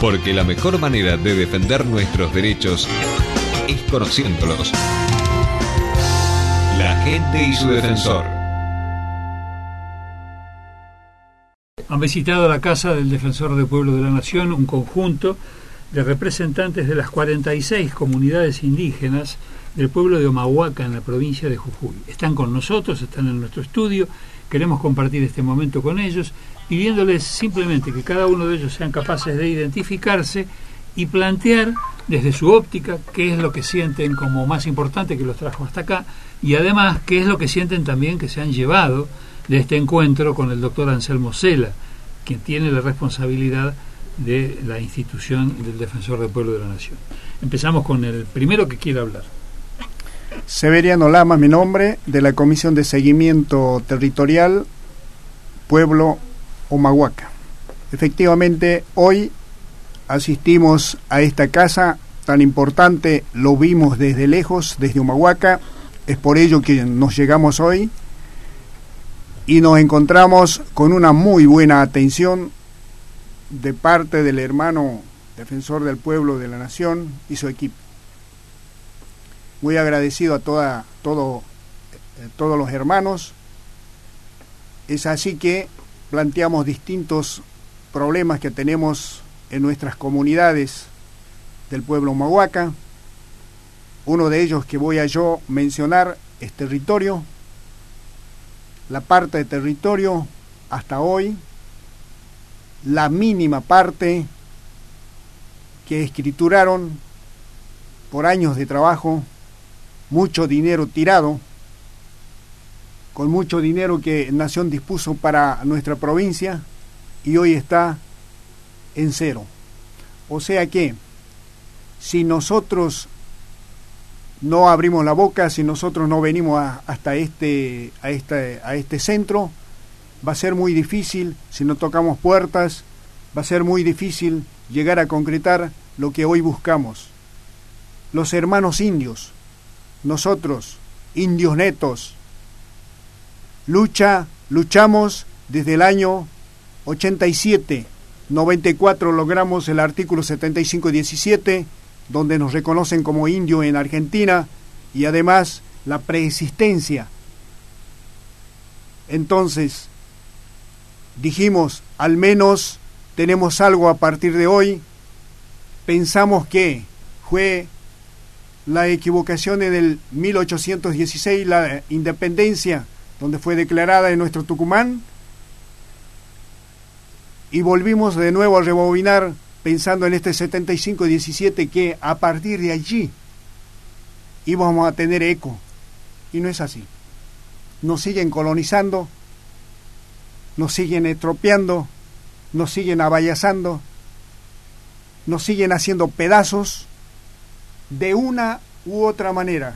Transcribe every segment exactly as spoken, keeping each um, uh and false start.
Porque la mejor manera de defender nuestros derechos es conociéndolos. La gente y su defensor. Han visitado la Casa del Defensor del Pueblo de la Nación un conjunto de representantes de las cuarenta y seis comunidades indígenas del pueblo de Omahuaca en la provincia de Jujuy. Están con nosotros, están en nuestro estudio, queremos compartir este momento con ellos, pidiéndoles simplemente que cada uno de ellos sean capaces de identificarse y plantear desde su óptica qué es lo que sienten como más importante que los trajo hasta acá, y además qué es lo que sienten también que se han llevado de este encuentro con el doctor Anselmo Cela, quien tiene la responsabilidad de la institución del Defensor del Pueblo de la Nación. Empezamos con el primero que quiera hablar. Severiano Lama, mi nombre, de la Comisión de Seguimiento Territorial Pueblo Omahuaca. Efectivamente, hoy asistimos a esta casa tan importante, lo vimos desde lejos, desde Omahuaca, es por ello que nos llegamos hoy y nos encontramos con una muy buena atención de parte del hermano Defensor del Pueblo de la Nación y su equipo. Muy agradecido a toda, todo, eh, todos los hermanos. Es así que planteamos distintos problemas que tenemos en nuestras comunidades del pueblo Omahuaca. Uno de ellos que voy a yo mencionar es territorio. La parte de territorio hasta hoy, la mínima parte que escrituraron por años de trabajo, mucho dinero tirado, con mucho dinero que Nación dispuso para nuestra provincia, y hoy está en cero. O sea que, si nosotros no abrimos la boca, si nosotros no venimos a, hasta este, a, este, a este centro, va a ser muy difícil, si no tocamos puertas, va a ser muy difícil llegar a concretar lo que hoy buscamos. Los hermanos indios, nosotros, indios netos, lucha, luchamos desde el año ochenta y siete, noventa y cuatro logramos el artículo setenta y cinco diecisiete, donde nos reconocen como indio en Argentina, y además la preexistencia. Entonces, dijimos, al menos tenemos algo a partir de hoy. Pensamos que fue la equivocación en el mil ochocientos dieciséis, la independencia, donde fue declarada en nuestro Tucumán, y volvimos de nuevo a rebobinar pensando en este setenta y cinco diecisiete, que a partir de allí íbamos a tener eco, y no es así. Nos siguen colonizando, nos siguen estropeando, nos siguen abayazando, nos siguen haciendo pedazos de una u otra manera,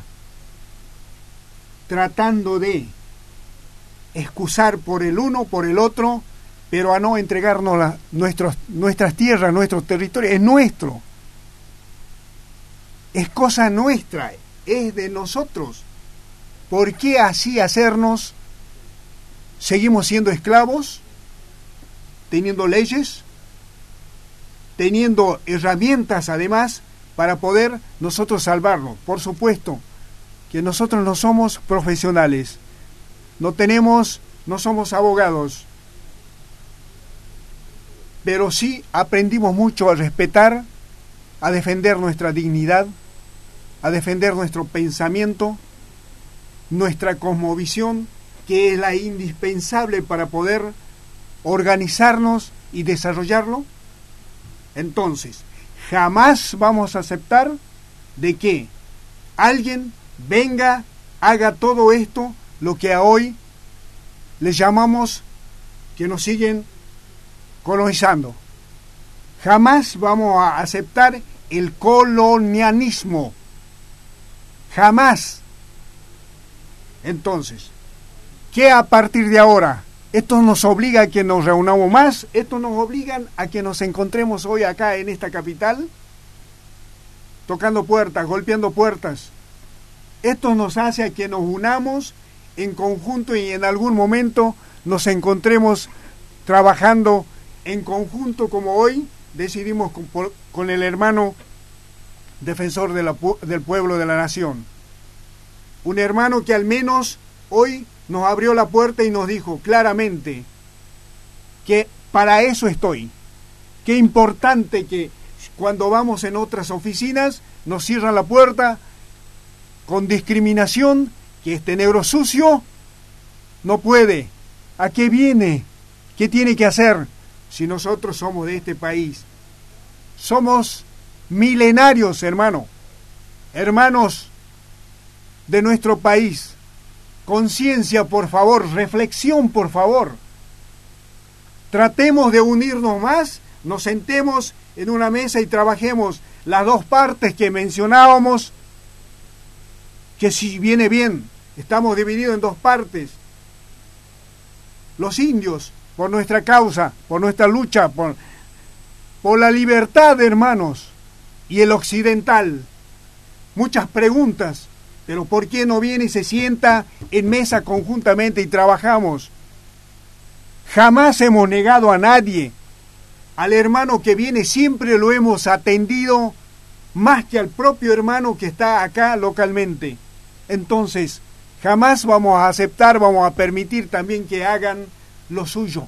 tratando de excusar por el uno, por el otro, pero a no entregarnos la, nuestros, nuestras tierras, nuestros territorios. Es nuestro, es cosa nuestra, es de nosotros. ¿Por qué así hacernos? Seguimos siendo esclavos, teniendo leyes, teniendo herramientas además para poder nosotros salvarnos. Por supuesto que nosotros no somos profesionales, no tenemos, no somos abogados, pero sí aprendimos mucho a respetar, a defender nuestra dignidad, a defender nuestro pensamiento, nuestra cosmovisión, que es la indispensable para poder organizarnos y desarrollarlo. Entonces, jamás vamos a aceptar de que alguien venga, haga todo esto, lo que a hoy le llamamos que nos siguen colonizando. Jamás vamos a aceptar el colonialismo. Jamás. Entonces, ¿qué a partir de ahora? Esto nos obliga a que nos reunamos más, esto nos obliga a que nos encontremos hoy acá en esta capital, tocando puertas, golpeando puertas. Esto nos hace a que nos unamos en conjunto y en algún momento nos encontremos trabajando en conjunto como hoy, decidimos con, con el hermano defensor de la, del pueblo de la nación. Un hermano que al menos hoy nos abrió la puerta y nos dijo claramente que para eso estoy. Qué importante que cuando vamos en otras oficinas nos cierran la puerta con discriminación, que este negro sucio no puede. ¿A qué viene? ¿Qué tiene que hacer si nosotros somos de este país? Somos milenarios, hermano, hermanos de nuestro país. Conciencia, por favor, reflexión, por favor. Tratemos de unirnos más, nos sentemos en una mesa y trabajemos las dos partes que mencionábamos, que si viene bien, estamos divididos en dos partes. Los indios, por nuestra causa, por nuestra lucha, por, por la libertad, hermanos, y el occidental. Muchas preguntas, pero ¿por qué no viene y se sienta en mesa conjuntamente y trabajamos? Jamás hemos negado a nadie. Al hermano que viene siempre lo hemos atendido más que al propio hermano que está acá localmente. Entonces, jamás vamos a aceptar, vamos a permitir también que hagan lo suyo.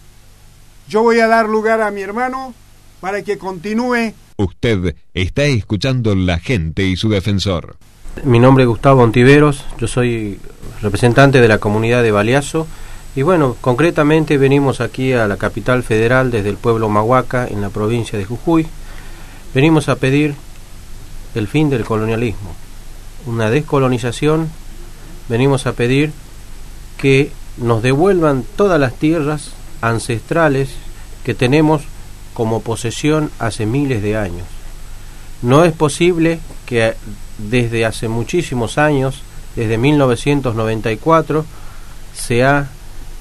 Yo voy a dar lugar a mi hermano para que continúe. Usted está escuchando La Gente y su Defensor. Mi nombre es Gustavo Ontiveros, yo soy representante de la comunidad de Baliazo y bueno, concretamente venimos aquí a la capital federal desde el pueblo Humahuaca en la provincia de Jujuy. Venimos a pedir el fin del colonialismo, una descolonización. Venimos a pedir que nos devuelvan todas las tierras ancestrales que tenemos como posesión hace miles de años. No es posible que desde hace muchísimos años, desde mil novecientos noventa y cuatro, se ha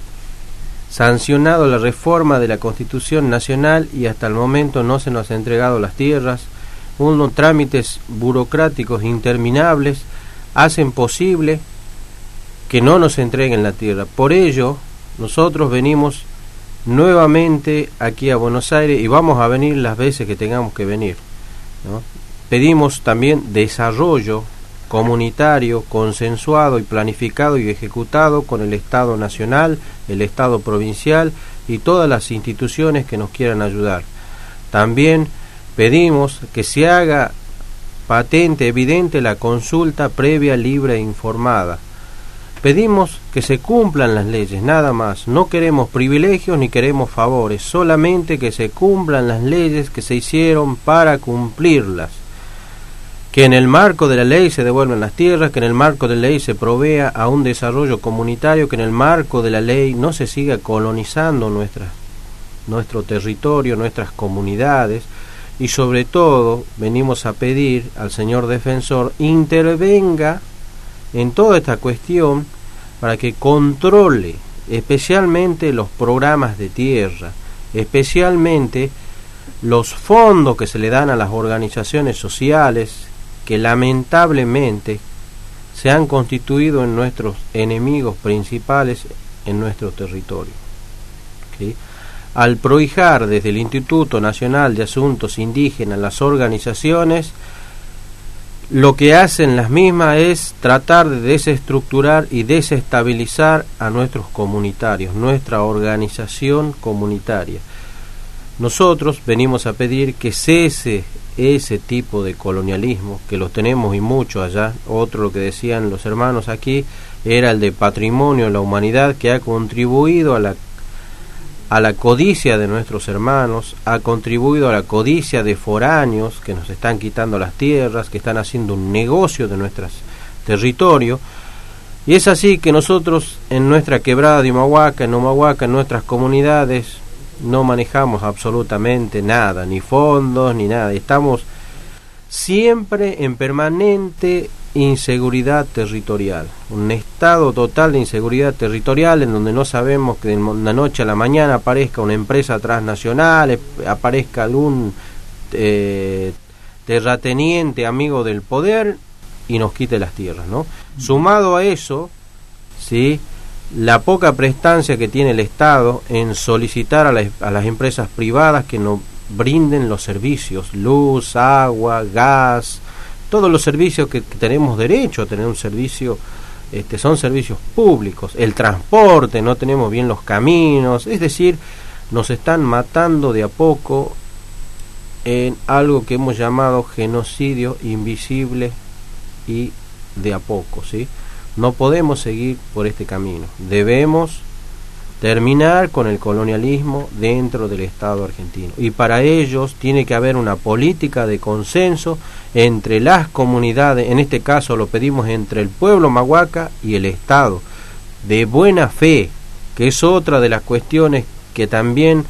sancionado la reforma de la Constitución Nacional y hasta el momento no se nos ha entregado las tierras. Unos trámites burocráticos interminables hacen posible que no nos entreguen la tierra. Por ello, nosotros venimos nuevamente aquí a Buenos Aires y vamos a venir las veces que tengamos que venir, ¿no? Pedimos también desarrollo comunitario, consensuado y planificado y ejecutado con el Estado Nacional, el Estado Provincial y todas las instituciones que nos quieran ayudar. También pedimos que se haga patente, evidente, la consulta previa, libre e informada. Pedimos que se cumplan las leyes, nada más. No queremos privilegios ni queremos favores, solamente que se cumplan las leyes que se hicieron para cumplirlas. Que en el marco de la ley se devuelvan las tierras, que en el marco de la ley se provea a un desarrollo comunitario, que en el marco de la ley no se siga colonizando nuestra, nuestro territorio, nuestras comunidades, y sobre todo venimos a pedir al señor defensor intervenga en toda esta cuestión para que controle especialmente los programas de tierra, especialmente los fondos que se le dan a las organizaciones sociales que lamentablemente se han constituido en nuestros enemigos principales en nuestro territorio. ¿Sí? Al prohijar desde el Instituto Nacional de Asuntos Indígenas las organizaciones, lo que hacen las mismas es tratar de desestructurar y desestabilizar a nuestros comunitarios, nuestra organización comunitaria. Nosotros venimos a pedir que cese ese tipo de colonialismo, que los tenemos y mucho allá. Otro, lo que decían los hermanos aquí, era el de patrimonio de la humanidad, que ha contribuido a la, a la codicia de nuestros hermanos, ha contribuido a la codicia de foráneos que nos están quitando las tierras, que están haciendo un negocio de nuestros territorios. Y es así que nosotros en nuestra quebrada de Humahuaca, en Humahuaca, en nuestras comunidades, no manejamos absolutamente nada, ni fondos, ni nada. Estamos siempre en permanente inseguridad territorial, un estado total de inseguridad territorial en donde no sabemos que de la noche a la mañana aparezca una empresa transnacional, aparezca algún eh, terrateniente amigo del poder y nos quite las tierras, ¿no? Sumado a eso, ¿sí?, la poca prestancia que tiene el Estado en solicitar a, la, a las empresas privadas que no brinden los servicios, luz, agua, gas, todos los servicios que, que tenemos derecho a tener un servicio, este, son servicios públicos, el transporte, no tenemos bien los caminos, es decir, nos están matando de a poco en algo que hemos llamado genocidio invisible y de a poco, ¿sí? No podemos seguir por este camino, debemos terminar con el colonialismo dentro del Estado argentino, y para ellos tiene que haber una política de consenso entre las comunidades, en este caso lo pedimos entre el pueblo mahuaca y el Estado, de buena fe, que es otra de las cuestiones que también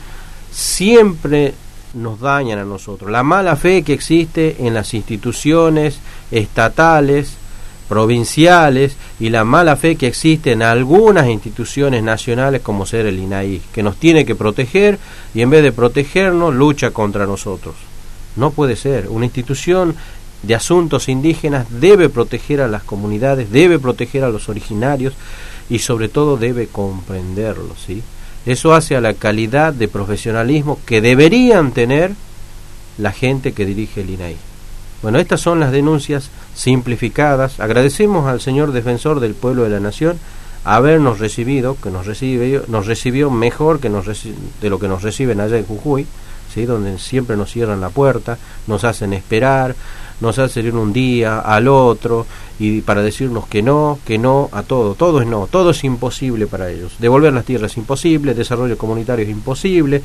siempre nos dañan a nosotros, la mala fe que existe en las instituciones estatales, provinciales, y la mala fe que existe en algunas instituciones nacionales como ser el I N A I, que nos tiene que proteger y en vez de protegernos lucha contra nosotros. No puede ser. Una institución de asuntos indígenas debe proteger a las comunidades, debe proteger a los originarios y sobre todo debe comprenderlos, ¿sí? Eso hace a la calidad de profesionalismo que deberían tener la gente que dirige el I N A I. Bueno, estas son las denuncias simplificadas. Agradecemos al señor defensor del pueblo de la nación habernos recibido, que nos recibe, nos recibió mejor que nos reci- de lo que nos reciben allá en Jujuy, ¿sí? Donde siempre nos cierran la puerta, nos hacen esperar, nos hacen ir un día al otro y para decirnos que no, que no a todo, todo es no, todo es imposible para ellos. Devolver las tierras es imposible, desarrollo comunitario es imposible,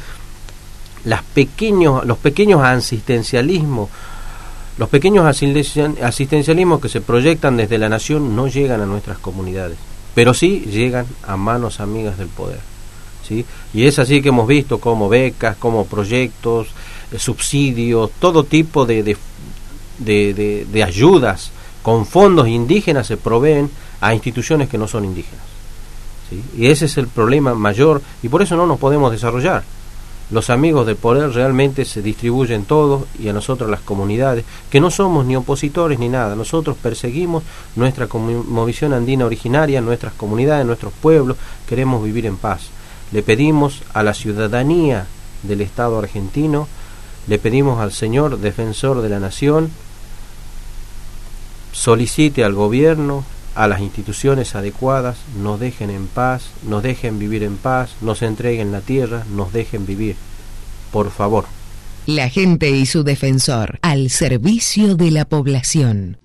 las pequeños, los pequeños asistencialismos Los pequeños asistencialismos que se proyectan desde la nación no llegan a nuestras comunidades, pero sí llegan a manos amigas del poder, ¿sí? Y es así que hemos visto como becas, como proyectos, eh, subsidios, todo tipo de, de, de, de, de ayudas con fondos indígenas se proveen a instituciones que no son indígenas, ¿sí? Y ese es el problema mayor y por eso no nos podemos desarrollar. Los amigos del poder realmente se distribuyen todos y a nosotros las comunidades, que no somos ni opositores ni nada, nosotros perseguimos nuestra cosmovisión andina originaria, nuestras comunidades, nuestros pueblos, queremos vivir en paz. Le pedimos a la ciudadanía del Estado argentino, le pedimos al señor defensor de la nación, solicite al gobierno, a las instituciones adecuadas, nos dejen en paz, nos dejen vivir en paz, nos entreguen la tierra, nos dejen vivir, por favor. La gente y su defensor, al servicio de la población.